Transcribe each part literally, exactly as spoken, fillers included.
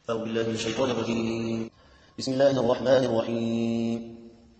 أعوذ بالله من الشيطان الرجيم. بسم الله الرحمن الرحيم.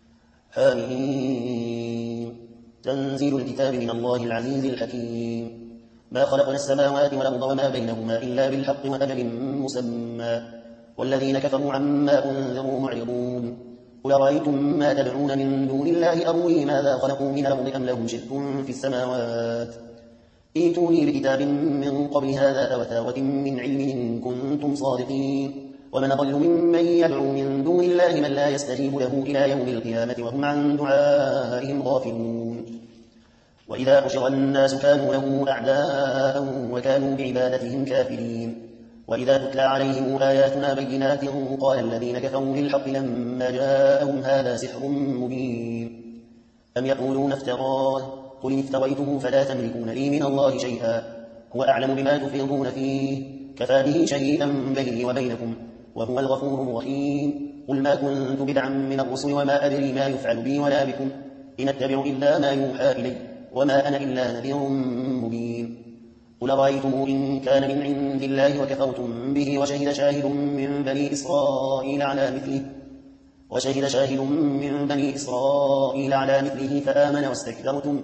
حميم. تنزيل الكتاب من الله العزيز الحكيم. ما خلقنا السماوات والأرض وما بينهما إلا بالحق وأجل مسمى والذين كفروا عما أنذروا معرضون. قل أرأيتم ما تدعون من دون الله أروني ماذا خلقوا من الأرض أم لهم شرك في السماوات ائتوني بكتاب من قبل هذا أو أثارة من علم إن كنتم صادقين. ومن أضل ممن يدعو من دون الله من لا يستجيب له إلى يوم القيامة وهم عن دعائهم غافلون. وإذا حشر الناس كانوا له أعداء وكانوا بعبادتهم كافرين. وإذا تتلى عليهم آياتنا بينات قال الذين كفروا للحق لما جاءهم هذا سحر مبين أم يقولون افتراه قل إن افتريته فلا تملكون لي من الله شيئا هو أعلم بما تفيضون فيه كفى به شهيدا بيني وبينكم وهو الغفور الرحيم. قل ما كنت بدعا من الرسل وما أدري ما يفعل بي ولا بكم إن أتبع إلا ما يوحى إلي وما أنا إلا نذير مبين. قل رأيتم إن كان من عند الله وكفرتم به وشهد شاهد من بني إسرائيل على مثله وشهد شاهد من بني إسرائيل على مثله فآمن واستكبرتم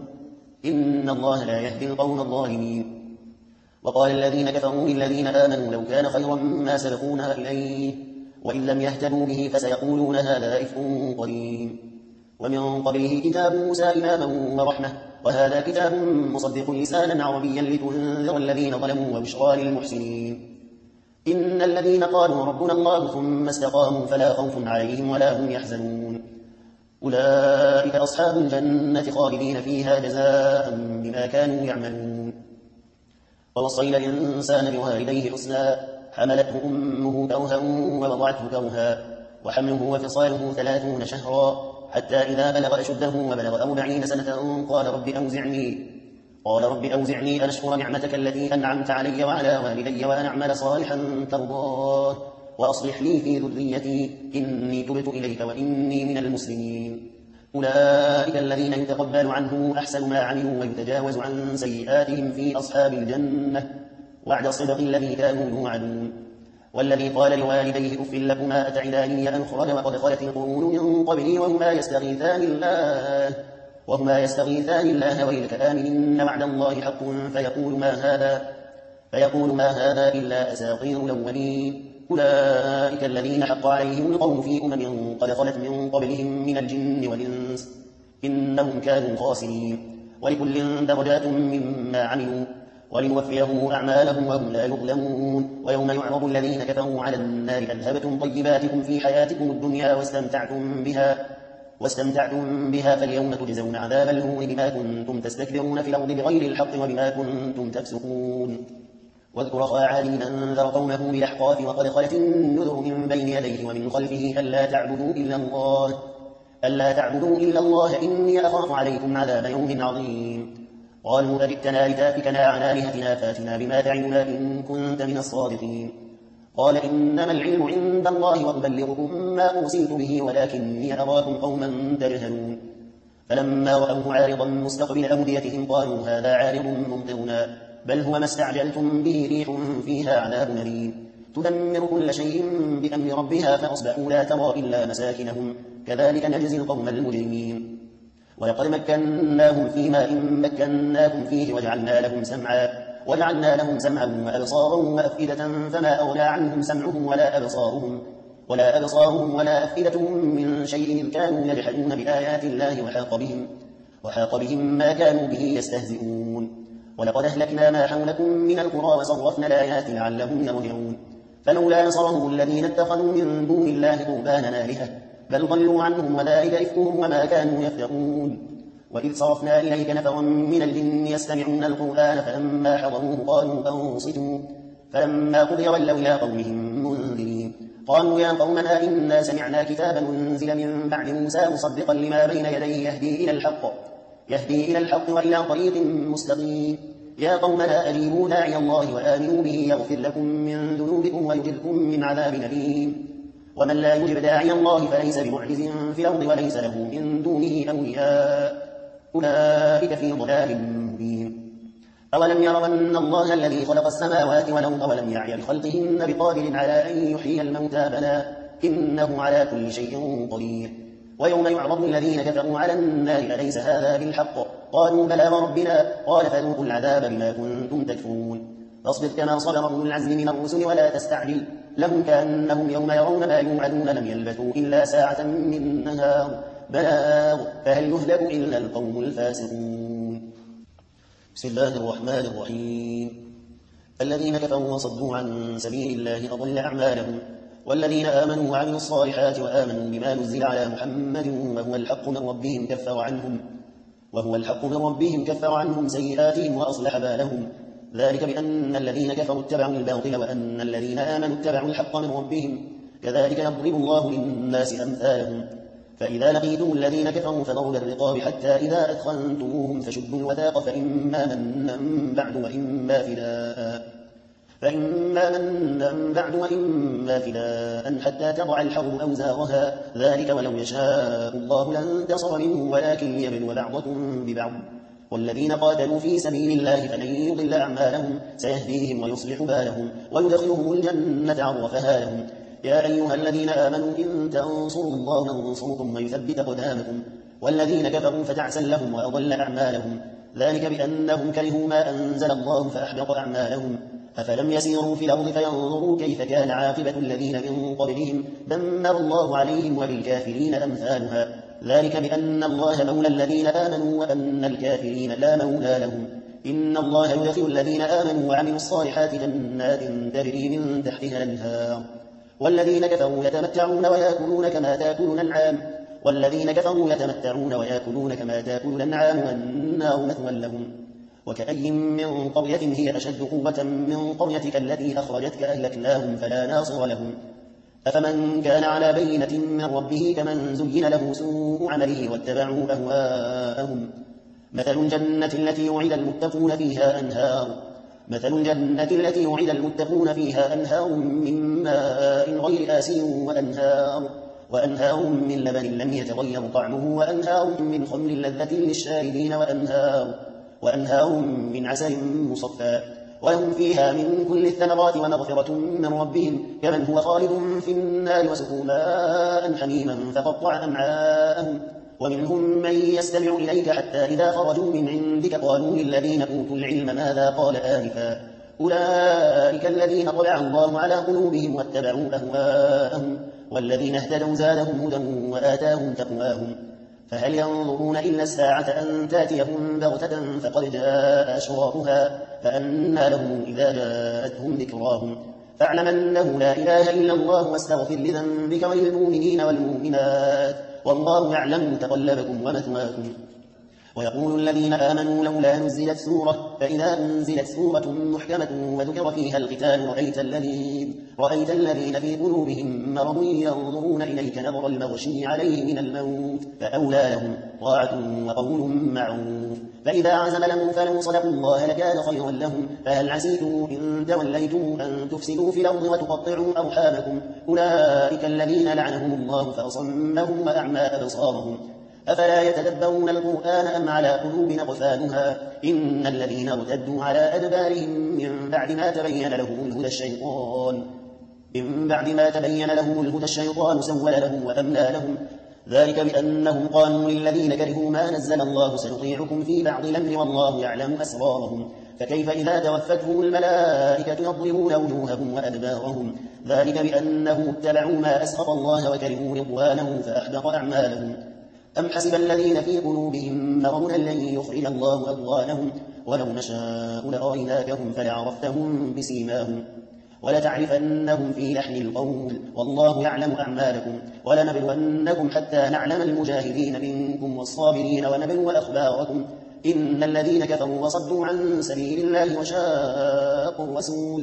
إن الله لا يهدي القوم الظالمين. وقال الذين كفروا للذين آمنوا لو كان خيرا ما سبقونا إليه وإن لم يهتدوا به فسيقولون هذا إفك قديم. ومن قبله كتاب موسى إماما ورحمة وهذا كتاب مصدق لسانا عربيا لتنذر الذين ظلموا وبشرى للمحسنين. إن الذين قالوا ربنا الله ثم استقاموا فلا خوف عليهم ولا هم يحزنون أولئك أصحاب الجنة خالدين فيها جزاء بما كانوا يعملون. ووصينا الإنسان بوالديه حسنا حملته أمه كرها ووضعته كرها وحمله وفصاله ثلاثون شهرا حتى إذا بلغ أشده وبلغ أربعين سنة قال رب أوزعني قال رب أوزعني أن أشكر نعمتك التي أنعمت علي وعلى والدي وأن أعمل صالحا ترضاه وأصلح لي في ذريتي إني تبت إليك وإني من المسلمين. أولئك الذين يتقبل عنه أحسن ما عملوا ويتجاوز عن سيئاتهم في أصحاب الجنة وعد الصدق الذي كانوا يوعدون. والذي قال لوالديه أف لكما أتعدانني أن أخرج وقد خلت القرون من قبلي وهما يستغيثان الله وهما يستغيثان الله ويلك آمن إن وعد الله حق فيقول ما هذا فيقول ما هذا إلا أساطير الأولين. أولئك الذين حق عليهم القول في أمم قد خلت من قبلهم من الجن والإنس إنهم كانوا خاسرين. ولكل درجات مما عملوا ولنوفيهم أعمالهم وهم لا يظلمون. ويوم يعرض الذين كفروا على النار أذهبتم طيباتكم في حياتكم الدنيا واستمتعتم بها واستمتعتم بها فاليوم تجزون عذاب الهون بما كنتم تستكبرون في الأرض بغير الحق وبما كنتم تفسقون. واذكر أخا عاد أنذر قومه بالأحقاف وقد خلت النذر من بين يديه ومن خلفه ألا تعبدوا إلا الله ألا تعبدوا إلا الله إني أخاف عليكم عذاب يوم عظيم. قالوا أجئتنا لتافكنا عن آلهتنا فاتنا بما تعدنا إن كنت من الصادقين. قال إنما العلم عند الله وأبلغكم ما أرسلت به ولكني أراكم قوما تجهلون. فلما رأوه عارضا مستقبل أوديتهم قالوا هذا عارض ممطرنا بل هو ما استعجلتم به ريح فيها عذاب أليم تدمر كل شيء بأمر ربها فأصبحوا لا ترى إلا مساكنهم كذلك نجزي القوم المجرمين. ولقد مكناهم في ماء مكناكم فيه وجعلنا لهم سمعا وجعلنا لهم سمعا وأبصارا وأفئدة فما أغنى عنهم سمعهم ولا أبصارهم ولا أبصارهم ولا أفئدتهم من شيء إذ كانوا يجحدون بآيات الله وحاق بهم وحاق بهم ما كانوا به يستهزئون. ولقد أهلكنا ما حولكم من القرى وصرفنا الآيات لعلهم يرجعون. فلولا نصرهم الذين اتخذوا من دون الله قربانا آلهة بل ضلوا عنهم وذلك إفكهم وما كانوا يفترون. وإذ صرفنا إليك نفرا من الجن يستمعون القرآن فلما حضروه قالوا أنصتوا فلما قضي ولوا إلى قومهم منذرين. قالوا يا قومنا إنا سمعنا كتابا أنزل من بعد موسى مصدقا لما بين يديه يهدي إلى الحق يهدي إلى الحق وإلى طريق مستقيم. يا قومنا أجيبوا داعي الله وآمنوا به يغفر لكم من ذنوبكم ويجركم من عذاب أليم. ومن لا يجب داعي الله فليس بمعجز في الأرض وليس له من دونه أولياء أولئك في ضلال مبين. أولم يروا أن الله الذي خلق السماوات والأرض ولم يعي بخلقهن بقادر على أن يحيي الموتى بلى إنه على كل شيء قدير. ويوم يعرض الذين كفروا على النار أليس هذا بالحق قالوا بلى وربنا قال فذوقوا العذاب بما كنتم تكفرون. فاصبر كما صبر أولو العزم من الرسل ولا تستعجل لهم كأنهم يوم يرون ما يوعدون لم يلبثوا إلا ساعة من نهار بلاغ فهل يهلك إلا القوم الفاسقون. بسم الله الرحمن الرحيم. الذين كفروا وصدوا عن سبيل الله أضل أعمالهم والذين آمنوا وعملوا الصالحات وآمنوا بما نزل على محمد وهو الحق من ربهم كفر عنهم وهو الحق من ربهم كفر عنهم سيئاتهم وأصلح بالهم ذلك بأن الذين كفروا اتبعوا الباطل وأن الذين آمنوا اتبعوا الحق من ربهم كذلك يضرب الله للناس أمثالهم. فإذا لقيتم الذين كفروا فضرب الرقاب حتى إذا أثخنتموهم فشدوا الوثاق فإما منا بعد وإما فداء فإما منا بعد وإما فداء حتى تضع الحرب أوزارها ذلك ولو يشاء الله لانتصر منهم ولكن يبلو بعضكم ببعض والذين قاتلوا في سبيل الله فلن يضل أعمالهم سيهديهم ويصلح بالهم ويدخلهم الجنة عرفها لهم. يا أيها الذين آمنوا إن تنصروا الله ينصركم ويثبت أقدامكم والذين كفروا فتعسا لهم وأضل أعمالهم ذلك بأنهم كرهوا ما أنزل الله فأحبط أعمالهم. أفلم يسيروا في الأرض فينظروا كيف كان عاقبة الذين من قبلهم دمر الله عليهم وللكافرين أمثالها ذلك بأن الله مولى الذين آمنوا وأن الكافرين لا مولى لهم. إن الله يدخل الذين آمنوا وعملوا الصالحات جنات تجري من تحتها الأنهار والذين كفروا يتمتعون ويأكلون كما تأكل الأنعام والذين كفروا يتمتعون ويأكلون كما تأكل الأنعام والنار مثوى لهم. وكأي من قرية هي أشد قوة من قريتك التي أخرجتك أهلكناهم فلا ناصر لهم. أفمن كان على بينة من ربه كمن زين له سوء عمله واتبعوا أهواءهم مثل الجنة التي وعد المتقون فيها أنهار مثل الجنة التي وعد المتقون فيها أنهار من ماء غير آسن وأنهار وأنهار من لبن لم يتغير طعمه وأنهار من خمر لذة للشاربين وأنهار وأنهار من عسل مصفى ولهم فيها من كل الثمرات ومغفرة من ربهم كمن هو خالد في النار وسقوا ماء حميما فقطع أمعاءهم. ومنهم من يستمع إليك حتى إذا خرجوا من عندك قالوا للذين أوتوا العلم ماذا قال آنفا أولئك الذين طبع الله على قلوبهم واتبعوا أهواءهم والذين اهتدوا زادهم هدى وآتاهم تقواهم. فهل ينظرون إلا الساعة أن تأتيهم بغتة فقد جاء أشراطها فأنى لهم إذا جاءتهم ذكراهم. فاعلم أنه لا إله إلا الله واستغفر لذنبك وللمؤمنين والمؤمنات والله يعلم متقلبكم ومثواكم. ويقول الذين آمنوا لولا نزلت سورة فإذا أنزلت سورة محكمة وذكر فيها القتال رأيت الذين, رأيت الذين في قلوبهم مرض ينظرون إليك نظر المغشي عليه من الموت فأولى لهم طاعة وقول معروف. فإذا عزم لهم فلو صدقوا الله لكان خيرا لهم. فهل عسيتم إن توليتم أن تفسدوا في الأرض وتقطعوا أرحامكم أولئك الذين لعنهم الله فأصمهم وأعمى أبصارهم أفلا يتدبرون القرآن أم على قلوب أقفالها إن الذين ارتدوا على أدبارهم من بعد ما تبين لهم الهدى الشيطان من بعد ما تبين لهم الهدى الشيطان سول لهم وأملى لهم ذلك بأنهم قالوا للذين كرهوا ما نزل الله سنطيعكم في بعض الأمر والله يعلم أسرارهم. فكيف إذا توفتهم الملائكة يضربون وجوههم وأدبارهم ذلك بأنهم اتبعوا ما أسخط الله وكرهوا رضوانه فأحبط أعمالهم. أم حسب الذين في قلوبهم مرض لن يخرج الله أضغانهم ولو نشاء لأريناكهم فلعرفتهم بسيماهم ولتعرفنهم في لحن القول والله يعلم أعمالكم. ولنبلونكم حتى نعلم المجاهدين منكم والصابرين ونبلو أخباركم. إن الذين كفروا وصدوا عن سبيل الله وشاقوا الرسول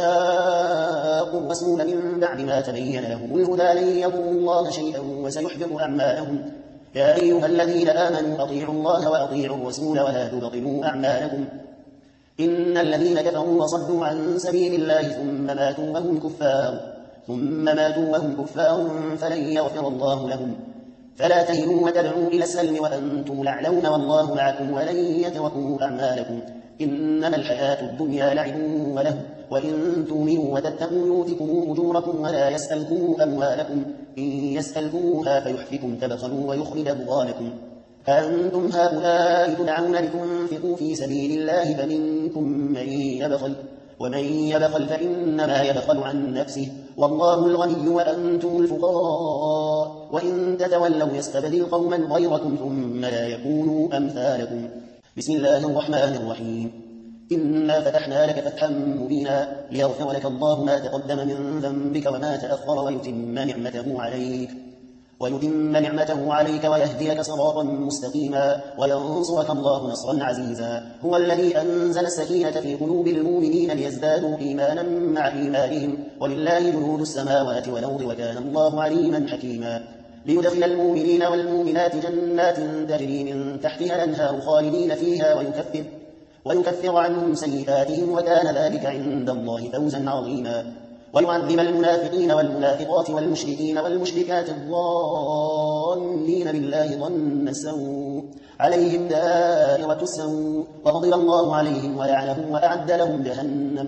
وشاقوا الرسول من بعد ما تبين لهم الهدى لن يضروا الله شيئا وسيحبط أعمالهم. يا أيها الذين آمنوا أطيعوا الله وأطيعوا الرسول ولا تبطلوا أعمالكم. إن الذين كفروا وصدوا عن سبيل الله ثم ماتوا وهم كفار ثم ماتوا وهم كفار فلن يغفر الله لهم. فلا تهنوا وتدعوا إلى السلم وأنتم الأعلون والله معكم ولن يتركوا أعمالكم. إنما الحياة الدنيا لعب وله وإن تؤمنوا وتتقوا يؤتكم أجوركم ولا يسألكم أموالكم إن يسألكموها فيحفكم تبخلوا ويخرج أضغانكم أنتم هؤلاء تدعون لتنفقوا في سبيل الله فمنكم من يبخل ومن يبخل فإنما يبخل عن نفسه والله الغني وأنتم الفقراء وإن تتولوا يستبدل قوما غيركم ثم لا يكونوا أمثالكم. بسم الله الرحمن الرحيم. إنا فتحنا لك فتحا مبينا ليغفر لك الله ما تقدم من ذنبك وما تأخر ويتم نعمته عليك ويتم نعمته عليك ويهديك صراطا مستقيما وينصرك الله نصرا عزيزا. هو الذي أنزل السكينة في قلوب المؤمنين ليزدادوا إيمانا مع إيمانهم ولله جنود السماوات والأرض وكان الله عليما حكيما. ليدخل المؤمنين والمؤمنات جنات تجري من تحتها الأنهار خالدين فيها ويكفر, ويكفر عنهم سيئاتهم وكان ذلك عند الله فوزا عظيما. ويعذب المنافقين والمنافقات والمشركين والمشركات الظانين بالله ظن السوء عليهم دائرة السوء وغضب الله عليهم ولعنهم وأعد لهم جهنم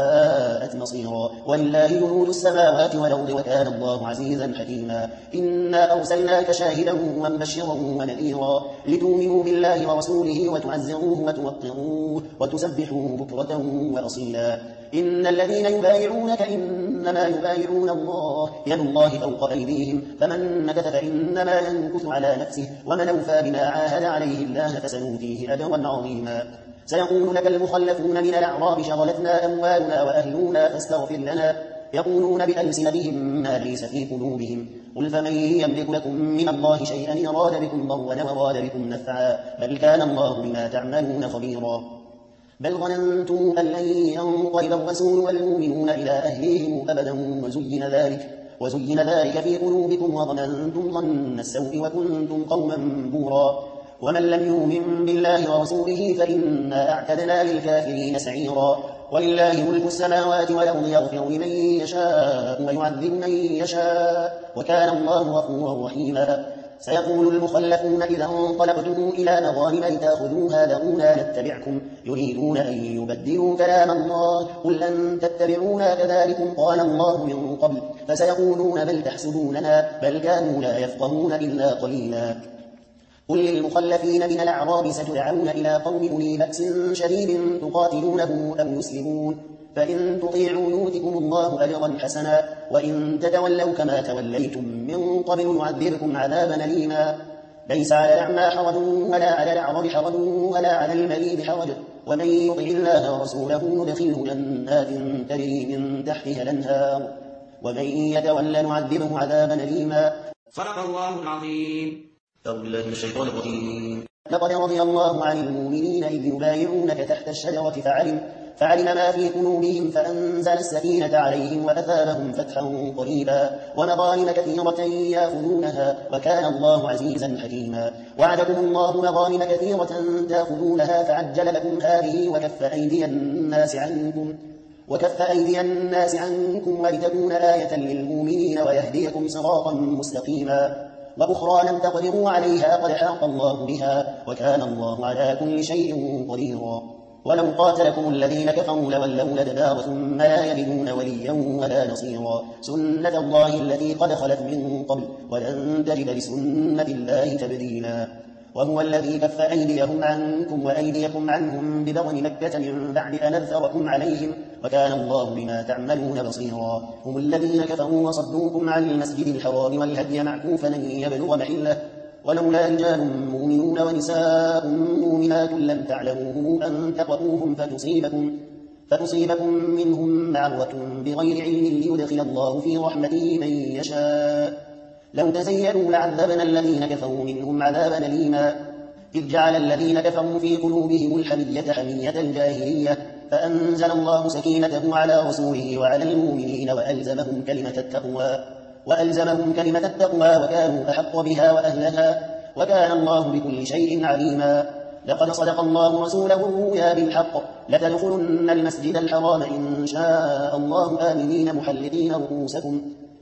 وساءت مصيرا. ولله جنود السماوات والأرض وكان الله عزيزا حكيما. إنا أرسلناك شاهدا ومبشرا ونذيرا لتؤمنوا بالله ورسوله وتعزروه وتوقروه وتسبحوه بكرة وأصيلا. إن الذين يبايعونك إنما يبايعون الله يد الله فوق أيديهم فمن نكث فإنما ينكث على نفسه ومن أوفى بما عاهد عليه الله فسنؤتيه أجرا عظيما. سيقول لك المخلفون من الأعراب شغلتنا أموالنا وأهلنا فاستغفر لنا يقولون بألسنتهم ما ليس في قلوبهم قل فمن يملك لكم من الله شيئا إن أراد بكم ضرا وأراد بكم نفعا بل كان الله بما تعملون خبيرا. بل ظننتم أن لن ينقلب الرسول والمؤمنون إلى أهليهم أبدا وزين ذلك, وزين ذلك في قلوبكم وظننتم ظن السوء وكنتم قوما بورا. ومن لم يؤمن بالله ورسوله فإنا أعتدنا للكافرين سعيرا. ولله ملك السماوات والأرض يغفر لمن يشاء ويعذب من يشاء وكان الله غفورا رحيما. سيقول المخلفون إذا انطلقتم إلى مغانم لتأخذوها ذرونا نتبعكم يريدون أن يبدلوا كلام الله قل لن تتبعونا كذلكم قال الله من قبل فسيقولون بل تحسدوننا بل كانوا لا يفقهون إلا قليلا. قل للمخلفين من الأعراب ستدعون إلى قوم أولي بأس شديد تقاتلونه أو يسلمون فإن تطيعوا يؤتكم الله أجرا حسنا وإن تتولوا كما توليتم من قبل يعذبكم عذابا أليما. ليس على الأعمى حرج ولا على الأعرج حرج ولا على المريض حرج ومن يطع الله ورسوله يدخله جنات تجري من تحتها الأنهار ومن يتولى نعذبه عذابا أليما. صدق الله العظيم. أعوذ بالله من الشيطان الرجيم. لقد رضي الله عن المؤمنين إذ يبايعونك تحت الشجرة فعلم فعلم ما في قلوبهم فأنزل السكينة عليهم وأثابهم فتحا قريبا ومغانم كثيرة يأخذونها وكان الله عزيزا حكيما. وعدكم الله مغانم كثيرة تأخذونها فعجل لكم هذه وكف أيدي الناس عنكم وكف أيدي الناس عنكم ولتكون آية للمؤمنين ويهديكم صراطا مستقيما. وأخرى لم تقدروا عليها قد حاط الله بها وكان الله على كل شيء قديرا. ولو قاتلكم الذين كفروا لولوا الأدبار ثم لا يجدون وليا ولا نصيرا. سنة الله التي قد خلت من قبل ولن تجد لسنة الله تبديلا. وهو الذي كف أيديهم عنكم وأيديكم عنهم ببطن مكة من بعد أن أظفركم عليهم وكان الله بما تعملون بصيرا. هم الذين كفروا وصدوكم عن المسجد الحرام والهدي معكوفا أن يبلغ محله ولولا رجال مؤمنون ونساء مؤمنات لم تعلموهم أن تقطوهم فتصيبكم, فتصيبكم منهم معرة بغير علم ليدخل الله في رحمته من يشاء. لو تزينوا لعذبنا الذين كفروا منهم عذابا أليما. إذ جعل الذين كفروا في قلوبهم الحمية حمية الجاهلية فأنزل الله سكينته على رسوله وعلى المؤمنين وألزمهم كلمة التقوى وألزمهم كلمة التقوى وكانوا أحق بها وأهلها وكان الله بكل شيء عليما. لقد صدق الله رسوله الرؤيا بالحق لتدخلن المسجد الحرام إن شاء الله آمنين محلقين رؤوسكم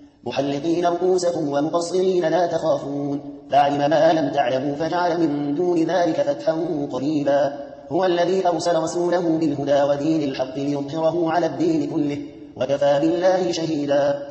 محلقين رؤوسكم ومقصرين لا تخافون فعلم ما لم تعلموا فجعل من دون ذلك فتحا قريبا. هو الذي أرسل رسوله بالهدى ودين الحق ليظهره على الدين كله وكفى بالله شهيدا.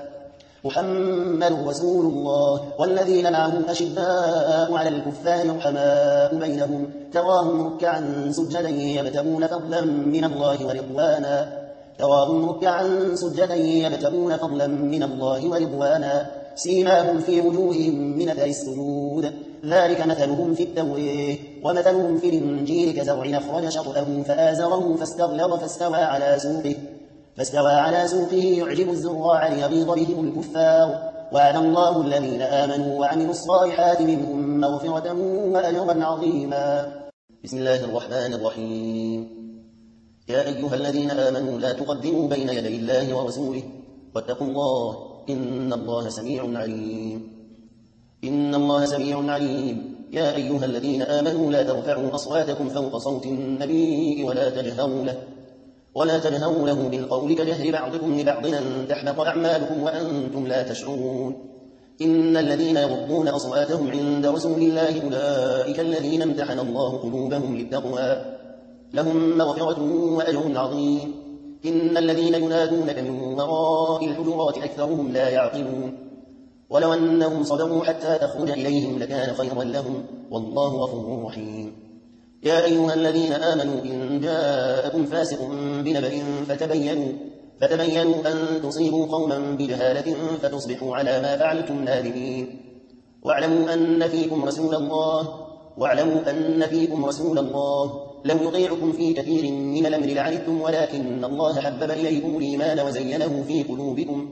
محمد رسول الله والذين معه أشداء على الكفار رحماء بينهم تراهم ركعا سجدا يبتغون فضلا من الله ورضوانا تراهم ركعا سجدا يبتغون فضلا من الله ورضوانا سيماهم في وجوههم من أثر السجود ذلك مثلهم في التوراة ومثلهم في الإنجيل كزرع أخرج شطأه فآزره فاستغلظ فاستوى على سوقه فاستوى على سوقه يعجب الزراع ليغيظ بهم الكفار وعد الله الذين آمنوا وعملوا الصالحات منهم مغفرة وأجرا عظيما. بسم الله الرحمن الرحيم. يا أيها الذين آمنوا لا تقدموا بين يدي الله ورسوله واتقوا الله إن الله سميع عليم. إن الله سميع عليم. يا أيها الذين آمنوا لا ترفعوا أصواتكم فوق صوت النبي ولا تجهروا له ولا تجهروا له بالقول كجهر بعضكم لبعض أن تحبط أعمالكم وأنتم لا تشعرون. إن الذين يغضون أصواتهم عند رسول الله أولئك الذين امتحن الله قلوبهم للتقوى لهم مغفرة وأجر عظيم. إن الذين ينادونك من وراء الحجرات أكثرهم لا يعقلون ولو أنهم صبروا حتى تخرج إليهم لكان خيرا لهم والله غفور رحيم. يا أيها الذين آمنوا إن جاءكم فاسق بنبأ فتبينوا فتبينوا أن تصيبوا قوما بجهالة فتصبحوا على ما فعلتم نادمين. واعلموا أن فيكم رسول الله واعلموا أن فيكم رسول الله لو يطيعكم في كثير من الأمر لعنتم ولكن الله حبب إليكم الإيمان وزينه في قلوبكم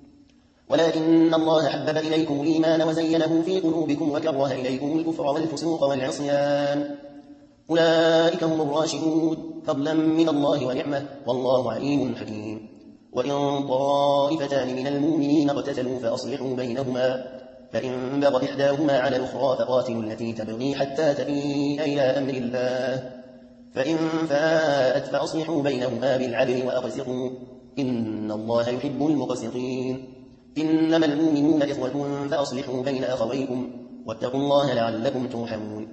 ولكن الله حبب إليكم الإيمان وزينه في قلوبكم وكره إليكم الكفر والفسوق والعصيان أولئك هم الراشدون فضلا من الله ونعمة والله عليم حكيم. وإن طائفتان من المؤمنين اقتتلوا فأصلحوا بينهما فإن بغت إحداهما على الأخرى فقاتلوا التي تبغي حتى تفيء إلى أمر الله فإن فاءت فأصلحوا بينهما بالعدل وأقسطوا إن الله يحب المقسطين. إنما المؤمنون إخوة فأصلحوا بين أخويكم واتقوا الله لعلكم ترحمون.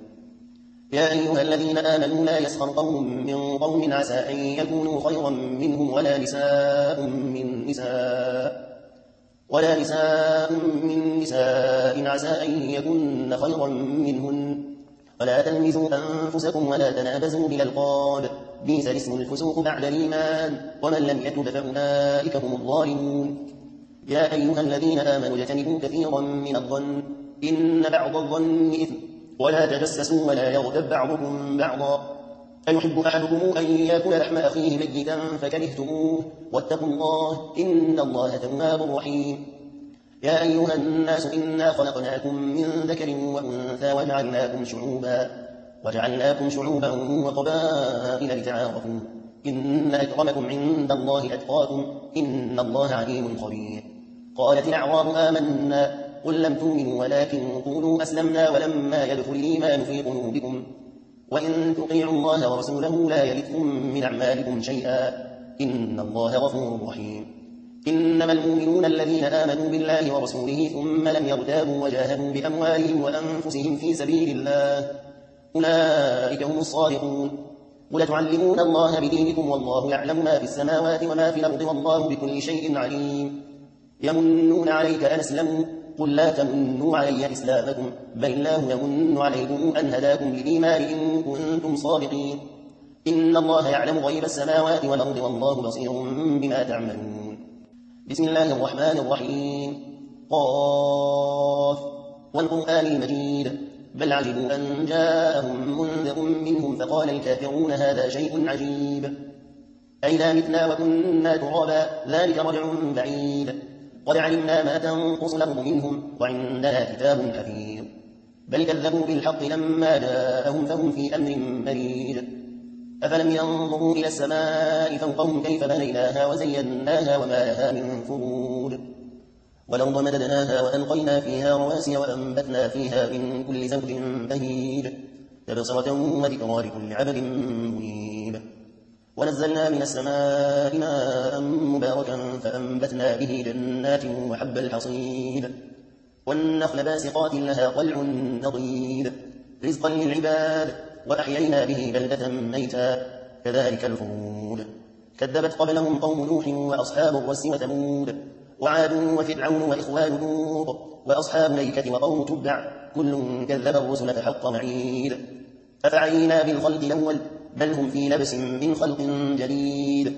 يا أيها الذين آمنوا لا يسخر قوم من قوم عسى أن يكونوا خيرا منهم ولا نساء من نساء ولا نساء من نساء عسى أن يكن خيرا منهن ولا تلمزوا أنفسكم ولا تنابزوا بالألقاب بئس الاسم الفسوق بعد الإيمان ومن لم يتب فأولئك هم الظالمون. يا أيها الذين آمنوا اجتنبوا كثيرا من الظن إن بعض الظن إثم ولا تجسسوا ولا يغتب بعضكم بعضا أيحب أحدكم أن يأكل لحم أخيه ميتا فكرهتموه واتقوا الله إن الله تواب رحيم. يا أيها الناس إنا خلقناكم من ذكر وأنثى وجعلناكم شعوبا وجعلناكم شعوبا وقبائل لتعارفوا إن أكرمكم عند الله أتقاكم إن الله عليم خبير. قالت الأعراب آمنا قل لم تؤمنوا ولكن قولوا أسلمنا ولما يدخل الإيمان في قلوبكم وإن تطيعوا الله ورسوله لا يلدكم من أعمالكم شيئا إن الله غفور رحيم. إنما المؤمنون الذين آمنوا بالله ورسوله ثم لم يرتابوا وجاهدوا بأموالهم وأنفسهم في سبيل الله أولئك هم الصادقون. قل تعلمون الله بدينكم والله يعلم ما في السماوات وما في الأرض والله بكل شيء عليم. يمنون عليك أن أسلموا قل لا تمنوا علي إسلامكم بل الله يمن عليكم أن هداكم للإيمان إن كنتم صادقين. إن الله يعلم غيب السماوات والأرض والله بصير بما تعملون. بسم الله الرحمن الرحيم. قاف والقرآن المجيد بل عجبوا أن جاءهم منذر منهم فقال الكافرون هذا شيء عجيب أئذا متنا وكنا ترابا ذلك رجع بعيد قد علمنا ما تنقص الأرض منهم وعندنا كتاب حفيظ بل كذبوا بالحق لما جاءهم فهم في أمر مريج. أفلم ينظروا إلى السماء فوقهم كيف بنيناها وزيناها وما لها من فروج والأرض مددناها وألقينا فيها رواسي وأنبتنا فيها من كل زوج بهيج تبصرة وذكرى لكل عبد منيب. ونزلنا من السماء ماء مباركا فأنبتنا به جنات وحب الحصيد والنخل باسقات لها طلع نضيد رزقا للعباد وأحيينا به بلدة ميتا كذلك الخروج. كذبت قبلهم قوم نوح وأصحاب الرس وثمود وعاد وفرعون وإخوان لوط وأصحاب الأيكة وقوم تبع كل كذب الرسل فحق وعيد. أفعينا بالخلق الأول بل هم في لبس من خلق جديد.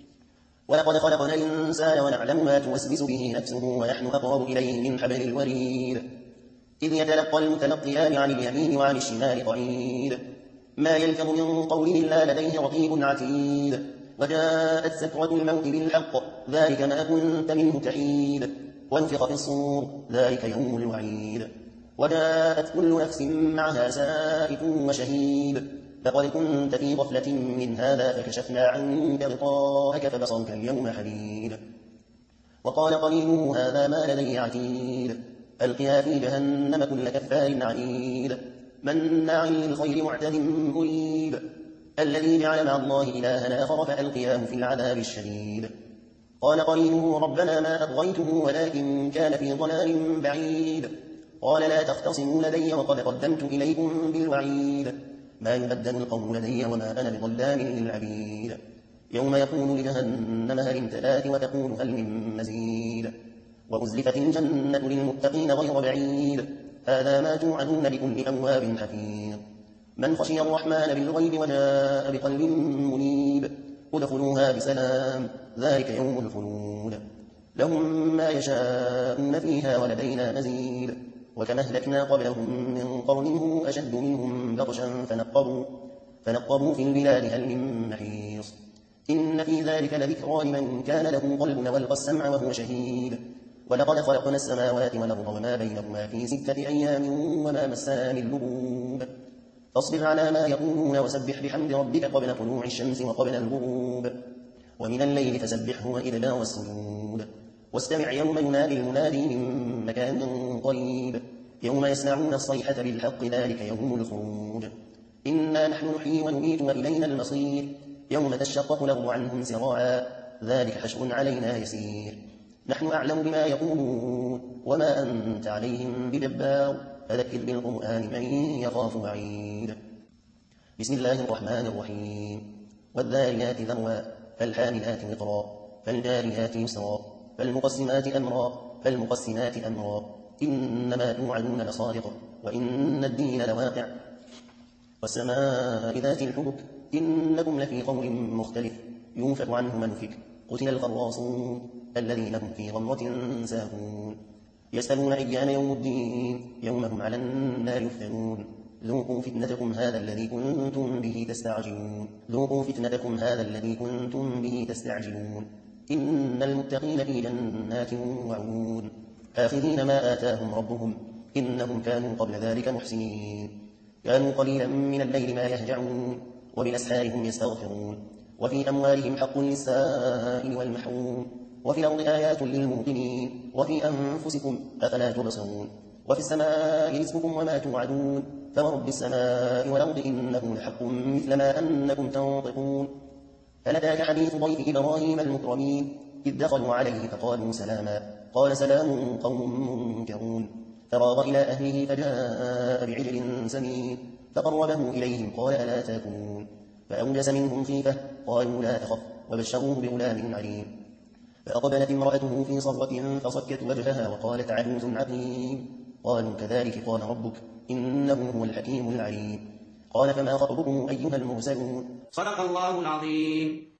ولقد خلقنا الإنسان ونعلم ما توسوس به نفسه ونحن أقرب إليه من حبل الوريد. إذ يتلقى المتلقيان عن اليمين وعن الشمال قعيد. ما يلفظ من قول إلا لديه رقيب عتيد. وجاءت سكرة الموت بالحق ذلك ما كنت منه تحيد. ونفخ في الصور ذلك يوم الوعيد. وجاءت كل نفس معها سائق وشهيد. لقد كنت في غفلة من هذا فكشفنا عنك غطاءك فبصرك اليوم حديد. وقال قرينه هذا ما لدي عتيد. ألقيا في جهنم كل كفار عنيد. مناع للخير معتد مريب. الذي جعل مع الله إلها آخر فألقياه في العذاب الشديد. قال قرينه ربنا ما أطغيته ولكن كان في ضلال بعيد. قال لا تختصموا لدي وقد قدمت إليكم بالوعيد. ما يبدل القول لدي وما أنا بظلام للعبيد. يوم يقول لجهنم هل امتلأت وتقول هل من مزيد. وأزلفت الجنة للمتقين غير بعيد. هذا ما توعدون لكل أواب حفيظ. من خشي الرحمن بالغيب وجاء بقلب منيب. ادخلوها بسلام ذلك يوم الخلود. لهم ما يشاءون فيها ولدينا مزيد. وكما أهلكنا قبلهم من قرن هم أشد منهم بطشا فنقبوا, فنقبوا في البلاد هل من محيص. إن في ذلك لذكرى لمن كان له قلب والقى السمع وهو شهيد. ولقد خلقنا السماوات والأرض وما بينهما في ستة أيام وما مسنا من لغوب. فاصبر على ما يقولون وسبح بحمد ربك قبل طلوع الشمس وقبل الغروب. ومن الليل فسبحه وإدبار السجود. واستمع يوم ينادي المنادي من مكان قريب. يوم يسمعون الصيحة بالحق ذلك يوم الخروج. إنا نحن نحيي ونميت وإلينا المصير. يوم تشقق الأرض عنهم سراعا ذلك حشر علينا يسير. نحن أعلم بما يقولون وما أنت عليهم بجبار. فذكر بالقرآن من يخاف وعيد. بسم الله الرحمن الرحيم. والذاريات ذروا فالحاملات وقرا فالجاريات يسرا فالمقسمات أمرا فالمقسمات أمرا. إنما توعدون لصادق وإن الدين لواقع. والسماء ذات الحبك إنكم لفي قول مختلف. يوفك عنه من فك قتل الخراصون الذين هم في غمرة ساهون. يسألون أيان يوم الدين يوم هم على النار يفتنون. ذوقوا فتنتكم هذا الذي كنتم به تستعجلون. ذوقوا فتنتكم هذا الذي كنتم به تستعجلون. إن المتقين في جنات وعيون آخذين ما آتاهم ربهم إنهم كانوا قبل ذلك محسنين. كانوا قليلا من الليل ما يهجعون وبالأسحار هم يستغفرون. وفي أموالهم حق للسائل والمحروم. وفي الأرض آيات للموقنين وفي أنفسكم أفلا تبصرون. وفي السماء رزقكم وما توعدون. فورب السماء والأرض إنه لحق مثل ما أنكم تنطقون. هل أتاك حديث ضيف إبراهيم المكرمين إذ دخلوا عليه فقالوا سلاما قال سلام قوم منكرون. فراغ إلى أهله فجاء بعجل سمين فقربه إليهم قال ألا تاكلون. فأوجس منهم خيفة قالوا لا تخف وبشروه بغلام عليم. فأقبلت امرأته في صرة فصكت وجهها وقالت عجوز عقيم. قالوا كذلك قال ربك إنه هو الحكيم العليم. قال فما خطبكم أيها المرسلون. صدق الله العظيم.